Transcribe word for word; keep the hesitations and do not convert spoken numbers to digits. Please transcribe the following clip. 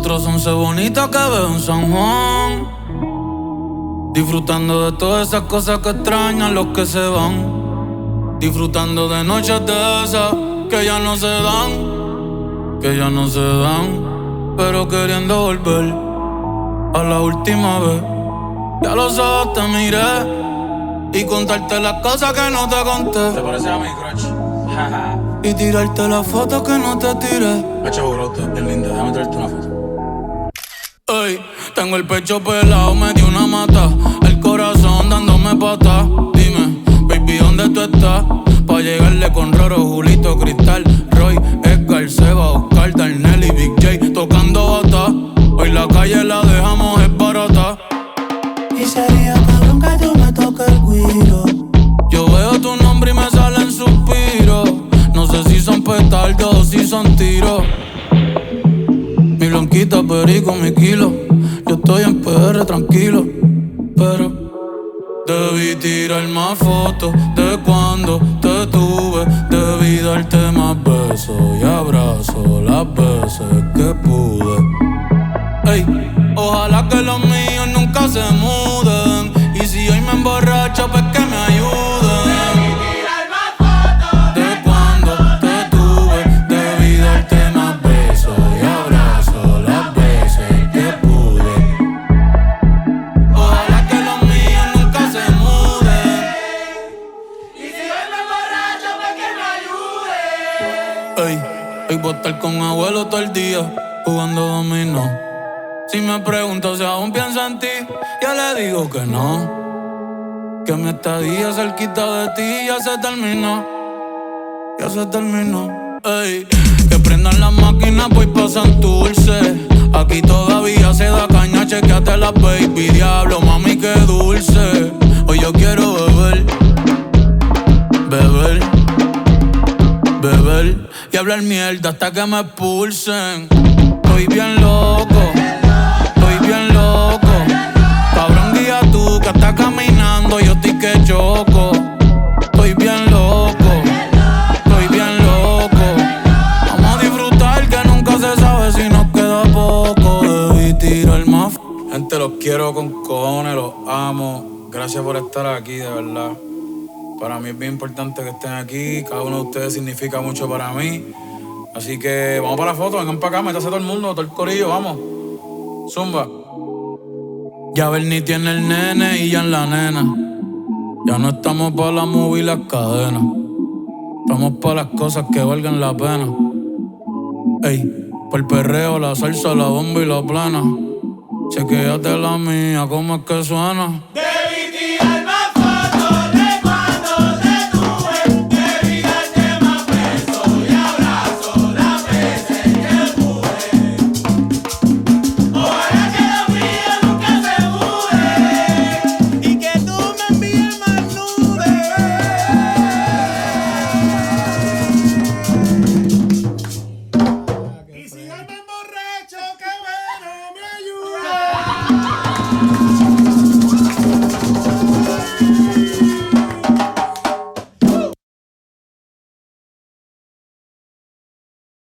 Otros once bonitas que veo en San Juan, disfrutando de todas esas cosas que extrañan los que se van. Disfrutando de noches de esas que ya no se dan, que ya no se dan, pero queriendo volver a la última vez. Ya los ojos te miré y contarte las cosas que no te conté. ¿Te parece a mi crush? Y tirarte las fotos que no te tiré. Hacho, brote, es linda, déjame traerte una foto. Ey, tengo el pecho pelado, me dio una mata, el corazón dándome patas. Dime, baby, ¿dónde tú estás? Pa' llegarle con Roro, Julito, Cristal, Roy, Edgar, Seba, Oscar, Darnell y Big J tocando bata. Hoy la calle la dejamos es barata. Y sería cabrón que tú me toques el guiro. Yo veo tu nombre y me salen suspiros. No sé si son petardos o si son tiros. Mi blanquita, perico, mi kilo. Yo estoy en P R tranquilo, pero debí tirar más fotos de cuando te tuve. Debí darte más besos y abrazos las veces que pude. Ey, ojalá que los míos nunca se muden. Y si hoy me emborracho, pues que me ayuden. Debí tirar más fotos de cuando te tuve. Debí darte más besos y abrazos las veces que pude. Ojalá que los míos nunca se muden. Y si hoy me emborracho, pues que me ayude. Ey, hoy voy a estar con abuelo todo el día jugando dominó. Si me pregunto si aún pienso en ti, ya le digo que no. Que mi estadía cerquita de ti ya se terminó. Ya se terminó. Ey, que prendan las máquinas, voy pa' Santurce. Aquí todavía se da caña, chequeate la baby. Diablo, mami, qué dulce. Hoy yo quiero beber, beber, beber y hablar mierda hasta que me expulsen. Estoy bien loco, estoy bien loco. Cabrón, guía tú que estás caminando, yo estoy que choco. Estoy bien loco, estoy bien loco. Vamos a disfrutar que nunca se sabe si nos queda poco. Debí tirar más. Gente, los quiero con cojones, los amo. Gracias por estar aquí, de verdad. Para mí es bien importante que estén aquí. Cada uno de ustedes significa mucho para mí. Así que vamos para la foto, vengan para acá, métase todo el mundo, todo el corillo, vamos. Zumba. Ya Bernie tiene el nene y ya en la nena. Ya no estamos para la movie y las cadenas. Estamos para las cosas que valgan la pena. Ey, por el perreo, la salsa, la bomba y la plana. Chequéate la mía, cómo es que suena.